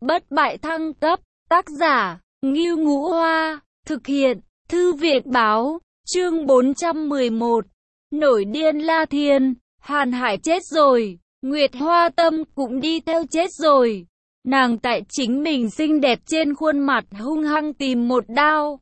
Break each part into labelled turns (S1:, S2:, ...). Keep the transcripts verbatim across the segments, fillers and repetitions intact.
S1: bất bại thăng cấp, tác giả, Ngưu Ngũ Hoa, thực hiện, Thư viện báo, chương bốn trăm mười một, nổi điên La Thiên, Hàn Hải chết rồi, Nguyệt Hoa Tâm cũng đi theo chết rồi. Nàng tại chính mình xinh đẹp trên khuôn mặt hung hăng tìm một đao.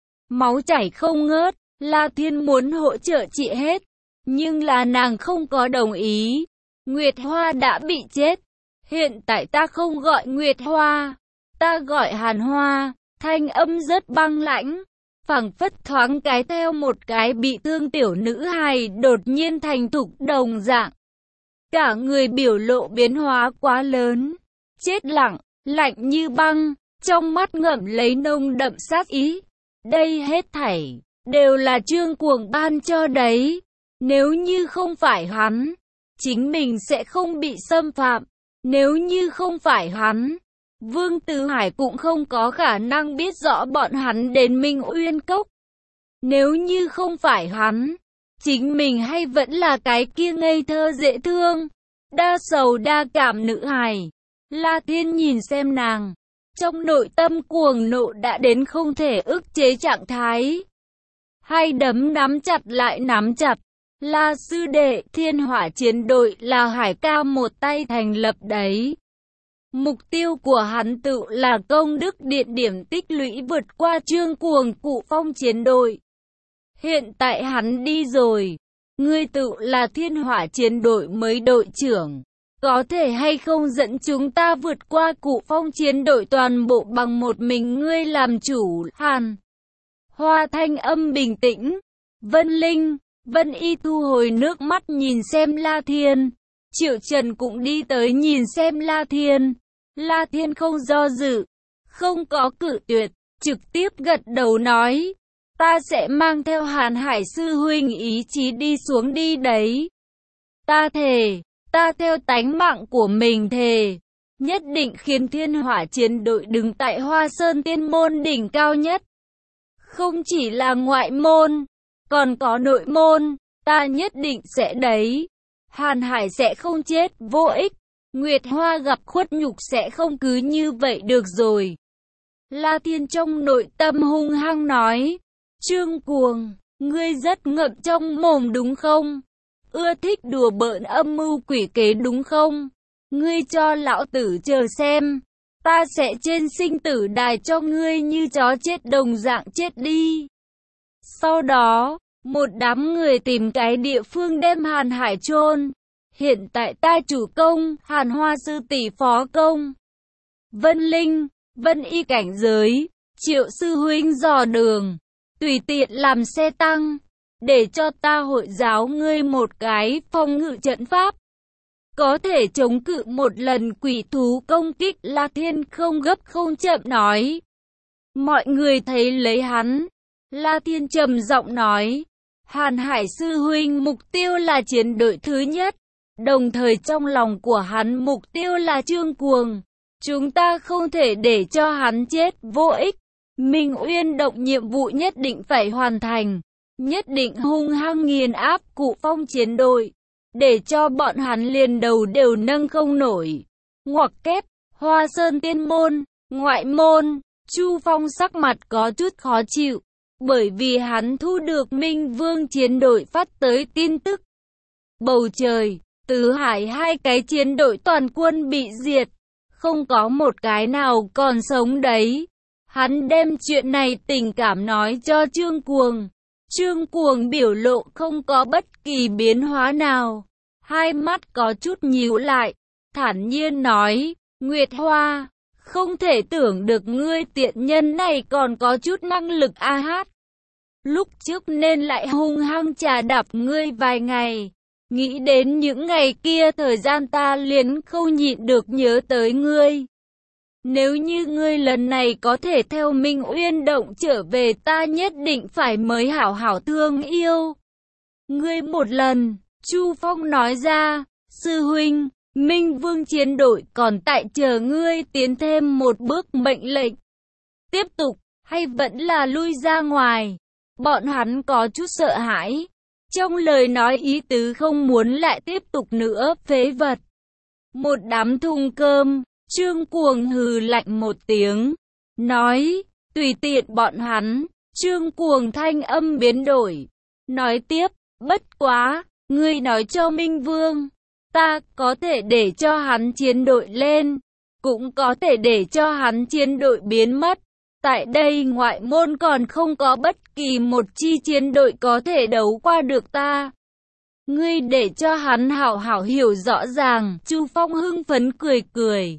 S1: Máu chảy không ngớt, La Thiên muốn hỗ trợ chị hết, nhưng là nàng không có đồng ý. Nguyệt Hoa đã bị chết. Hiện tại ta không gọi Nguyệt Hoa, ta gọi Hàn Hoa, thanh âm rất băng lãnh, phảng phất thoáng cái theo một cái bị thương tiểu nữ hài đột nhiên thành thục đồng dạng. Cả người biểu lộ biến hóa quá lớn, chết lặng, lạnh như băng, trong mắt ngậm lấy nồng đậm sát ý. Đây hết thảy đều là Trương Cuồng ban cho đấy. Nếu như không phải hắn, chính mình sẽ không bị xâm phạm. Nếu như không phải hắn, Vương Tử Hải cũng không có khả năng biết rõ bọn hắn đến Minh Uyên Cốc. Nếu như không phải hắn, chính mình hay vẫn là cái kia ngây thơ dễ thương, đa sầu đa cảm nữ hài. La Thiên nhìn xem nàng, trong nội tâm cuồng nộ đã đến không thể ức chế trạng thái. Hai đấm nắm chặt lại nắm chặt. La sư đệ, Thiên Hỏa chiến đội là Hải ca một tay thành lập đấy. Mục tiêu của hắn tự là công đức điện điểm tích lũy vượt qua Trương Cuồng Cụ Phong chiến đội. Hiện tại hắn đi rồi, ngươi tự là Thiên Hỏa chiến đội mới đội trưởng. Có thể hay không dẫn chúng ta vượt qua Cụ Phong chiến đội toàn bộ bằng một mình ngươi làm chủ? Hàn Hoa thanh âm bình tĩnh. Vân Linh, Vân Y thu hồi nước mắt nhìn xem La Thiên. Triệu Trần cũng đi tới nhìn xem La Thiên. La Thiên không do dự, không có cự tuyệt, trực tiếp gật đầu nói, ta sẽ mang theo Hàn Hải sư huynh ý chí đi xuống đi đấy. Ta thề, ta theo tánh mạng của mình thề, nhất định khiến Thiên Hỏa chiến đội đứng tại Hoa Sơn Tiên môn đỉnh cao nhất. Không chỉ là ngoại môn, còn có nội môn, ta nhất định sẽ đấy. Hàn Hải sẽ không chết vô ích. Nguyệt Hoa gặp khuất nhục sẽ không cứ như vậy được rồi. La Thiên trong nội tâm hung hăng nói, Trương Cuồng, ngươi rất ngậm trong mồm đúng không? Ưa thích đùa bỡn âm mưu quỷ kế đúng không? Ngươi cho lão tử chờ xem, ta sẽ trên sinh tử đài cho ngươi như chó chết đồng dạng chết đi. Sau đó, một đám người tìm cái địa phương đem Hàn Hải chôn. Hiện tại ta chủ công, Hàn Hoa sư tỷ phó công. Vân Linh, Vân Y cảnh giới, Triệu sư huynh dò đường, tùy tiện làm xe tăng, để cho ta hội giáo ngươi một cái phòng ngự trận pháp. Có thể chống cự một lần quỷ thú công kích. La Thiên không gấp không chậm nói. Mọi người thấy lấy hắn. La Thiên trầm giọng nói, Hàn Hải sư huynh mục tiêu là chiến đội thứ nhất. Đồng thời trong lòng của hắn mục tiêu là Trương Cuồng. Chúng ta không thể để cho hắn chết vô ích. Minh Uyên động nhiệm vụ nhất định phải hoàn thành. Nhất định hung hăng nghiền áp Cụ Phong chiến đội. Để cho bọn hắn liền đầu đều nâng không nổi. Ngoặc kép, Hoa Sơn Tiên môn, ngoại môn. Chu Phong sắc mặt có chút khó chịu. Bởi vì hắn thu được Minh Vương chiến đội phát tới tin tức. Bầu trời, Tứ Hải hai cái chiến đội toàn quân bị diệt, không có một cái nào còn sống đấy. Hắn đem chuyện này tình cảm nói cho Trương Cuồng. Trương Cuồng biểu lộ không có bất kỳ biến hóa nào, hai mắt có chút nhíu lại, thản nhiên nói, Nguyệt Hoa, không thể tưởng được ngươi tiện nhân này còn có chút năng lực a hát. Lúc trước nên lại hung hăng trà đạp ngươi vài ngày. Nghĩ đến những ngày kia thời gian ta liền không nhịn được nhớ tới ngươi. Nếu như ngươi lần này có thể theo Minh Uyên động trở về ta nhất định phải mới hảo hảo thương yêu ngươi một lần. Chu Phong nói ra, sư huynh, Minh Vương chiến đội còn tại chờ ngươi tiến thêm một bước mệnh lệnh. Tiếp tục, hay vẫn là lui ra ngoài? Bọn hắn có chút sợ hãi. Trong lời nói ý tứ không muốn lại tiếp tục nữa, phế vật. Một đám thùng cơm, Trương Cuồng hừ lạnh một tiếng, nói, tùy tiện bọn hắn. Trương Cuồng thanh âm biến đổi, nói tiếp, bất quá, ngươi nói cho Minh Vương, ta có thể để cho hắn chiến đội lên, cũng có thể để cho hắn chiến đội biến mất. Tại đây ngoại môn còn không có bất kỳ một chi chiến đội có thể đấu qua được ta. Ngươi để cho hắn hảo hảo hiểu rõ ràng. Chu Phong hưng phấn cười cười,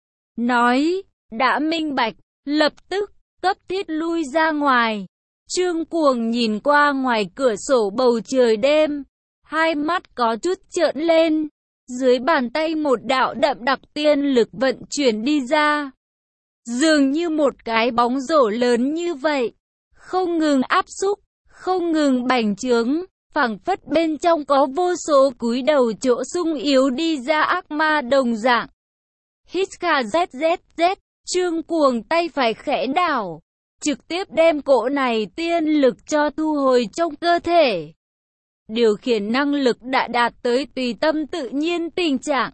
S1: nói, đã minh bạch, lập tức, cấp thiết lui ra ngoài. Trương Cuồng nhìn qua ngoài cửa sổ bầu trời đêm, hai mắt có chút trợn lên, dưới bàn tay một đạo đậm đặc tiên lực vận chuyển đi ra. Dường như một cái bóng rổ lớn như vậy, không ngừng áp xúc, không ngừng bành trướng, phảng phất bên trong có vô số cúi đầu chỗ sung yếu đi ra ác ma đồng dạng. Hít kha zét zét zét, Trương Cuồng tay phải khẽ đảo, trực tiếp đem cỗ này tiên lực cho thu hồi trong cơ thể. Điều khiển năng lực đã đạt tới tùy tâm tự nhiên tình trạng.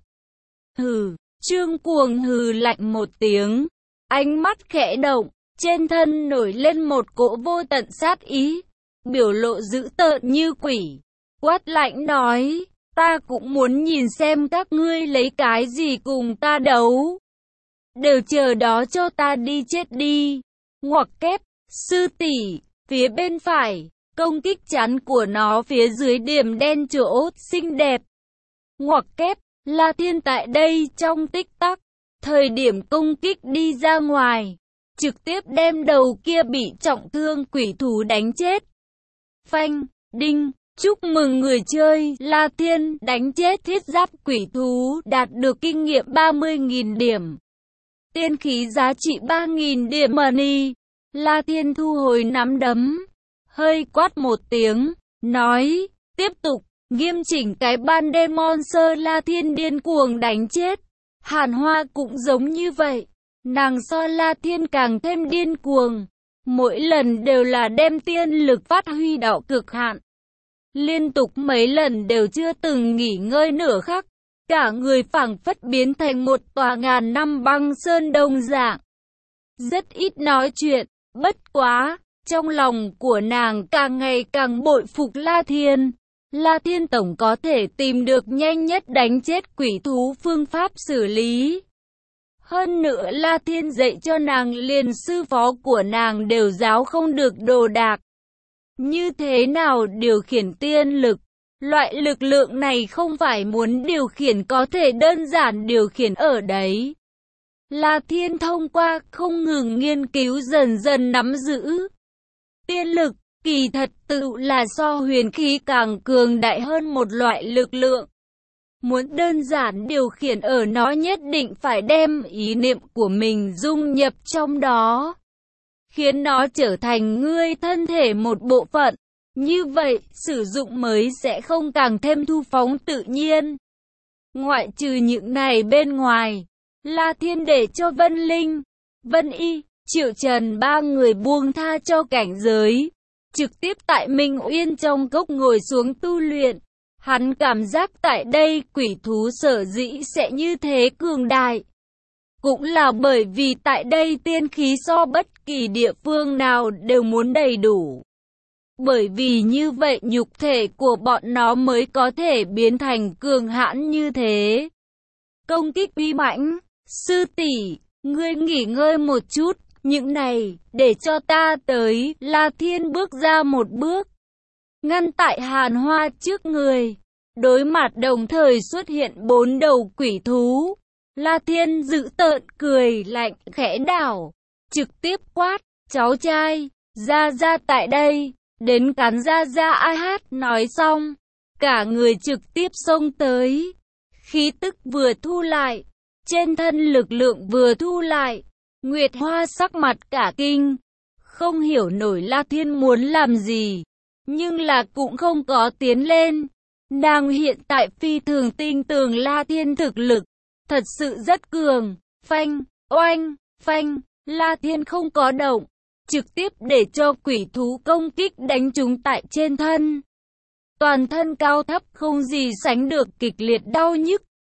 S1: Hừ, Trương Cuồng hừ lạnh một tiếng, ánh mắt khẽ động, trên thân nổi lên một cỗ vô tận sát ý, biểu lộ dữ tợn như quỷ, quát lạnh nói, ta cũng muốn nhìn xem các ngươi lấy cái gì cùng ta đấu. Đều chờ đó cho ta đi chết đi. Ngoặc kép, sư tỷ, phía bên phải, công kích chắn của nó phía dưới điểm đen chỗ xinh đẹp. Ngoặc kép, La Thiên tại đây trong tích tắc, thời điểm công kích đi ra ngoài, trực tiếp đem đầu kia bị trọng thương quỷ thú đánh chết. Phanh, đinh, chúc mừng người chơi, La Thiên đánh chết thiết giáp quỷ thú, đạt được kinh nghiệm ba mươi nghìn điểm. Tiên khí giá trị ba nghìn điểm money. La Thiên thu hồi nắm đấm, hơi quát một tiếng, nói, tiếp tục, nghiêm chỉnh cái ban đêm monster. La Thiên điên cuồng đánh chết. Hàn Hoa cũng giống như vậy, nàng so La Thiên càng thêm điên cuồng, mỗi lần đều là đem tiên lực phát huy đạo cực hạn. Liên tục mấy lần đều chưa từng nghỉ ngơi nửa khắc, cả người phảng phất biến thành một tòa ngàn năm băng sơn đồng dạng. Rất ít nói chuyện, bất quá, trong lòng của nàng càng ngày càng bội phục La Thiên. La Thiên tổng có thể tìm được nhanh nhất đánh chết quỷ thú phương pháp xử lý. Hơn nữa La Thiên dạy cho nàng liền sư phó của nàng đều giáo không được đồ đạc. Như thế nào điều khiển tiên lực? Loại lực lượng này không phải muốn điều khiển có thể đơn giản điều khiển ở đấy. La Thiên thông qua không ngừng nghiên cứu dần dần nắm giữ. Tiên lực, kỳ thật tự là so huyền khí càng cường đại hơn một loại lực lượng. Muốn đơn giản điều khiển ở nó nhất định phải đem ý niệm của mình dung nhập trong đó, khiến nó trở thành ngươi thân thể một bộ phận. Như vậy, sử dụng mới sẽ không càng thêm thu phóng tự nhiên. Ngoại trừ những này bên ngoài, La Thiên để cho Vân Linh, Vân Y, Triệu Trần ba người buông tha cho cảnh giới, trực tiếp tại Minh Uyên trong cốc ngồi xuống tu luyện. Hắn cảm giác tại đây quỷ thú sở dĩ sẽ như thế cường đại, cũng là bởi vì tại đây tiên khí so bất kỳ địa phương nào đều muốn đầy đủ. Bởi vì như vậy nhục thể của bọn nó mới có thể biến thành cường hãn như thế. Công kích uy mãnh, sư tỷ, ngươi nghỉ ngơi một chút, những này, để cho ta tới. La Thiên bước ra một bước, ngăn tại Hàn Hoa trước người. Đối mặt đồng thời xuất hiện bốn đầu quỷ thú. La Thiên dữ tợn cười lạnh khẽ đảo, trực tiếp quát, cháu trai, ra ra tại đây, đến cắn ra ra. Ai hát nói xong, cả người trực tiếp xông tới. Khí tức vừa thu lại, trên thân lực lượng vừa thu lại, Nguyệt Hoa sắc mặt cả kinh, không hiểu nổi La Thiên muốn làm gì, nhưng là cũng không có tiến lên. Nàng hiện tại phi thường tin tưởng La Thiên thực lực, thật sự rất cường. Phanh, oanh, phanh, La Thiên không có động, trực tiếp để cho quỷ thú công kích đánh trúng tại trên thân. Toàn thân cao thấp không gì sánh được kịch liệt đau nhức.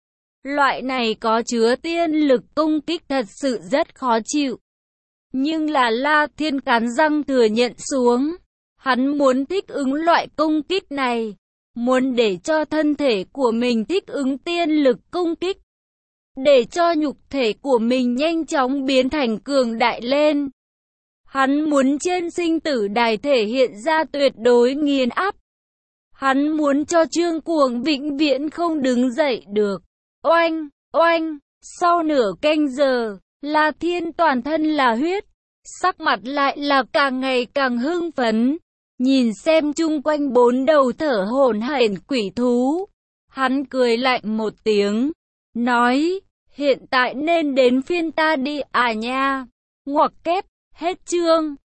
S1: Loại này có chứa tiên lực công kích thật sự rất khó chịu. Nhưng là La Thiên cắn răng thừa nhận xuống. Hắn muốn thích ứng loại công kích này. Muốn để cho thân thể của mình thích ứng tiên lực công kích. Để cho nhục thể của mình nhanh chóng biến thành cường đại lên. Hắn muốn trên sinh tử đài thể hiện ra tuyệt đối nghiền áp. Hắn muốn cho Trương Cuồng vĩnh viễn không đứng dậy được. Oanh, oanh, sau nửa canh giờ, La Thiên toàn thân là huyết. Sắc mặt lại là càng ngày càng hưng phấn. Nhìn xem chung quanh bốn đầu thở hổn hển quỷ thú. Hắn cười lạnh một tiếng. Nói, hiện tại nên đến phiên ta đi à nha. Ngoặc kép, hết chương.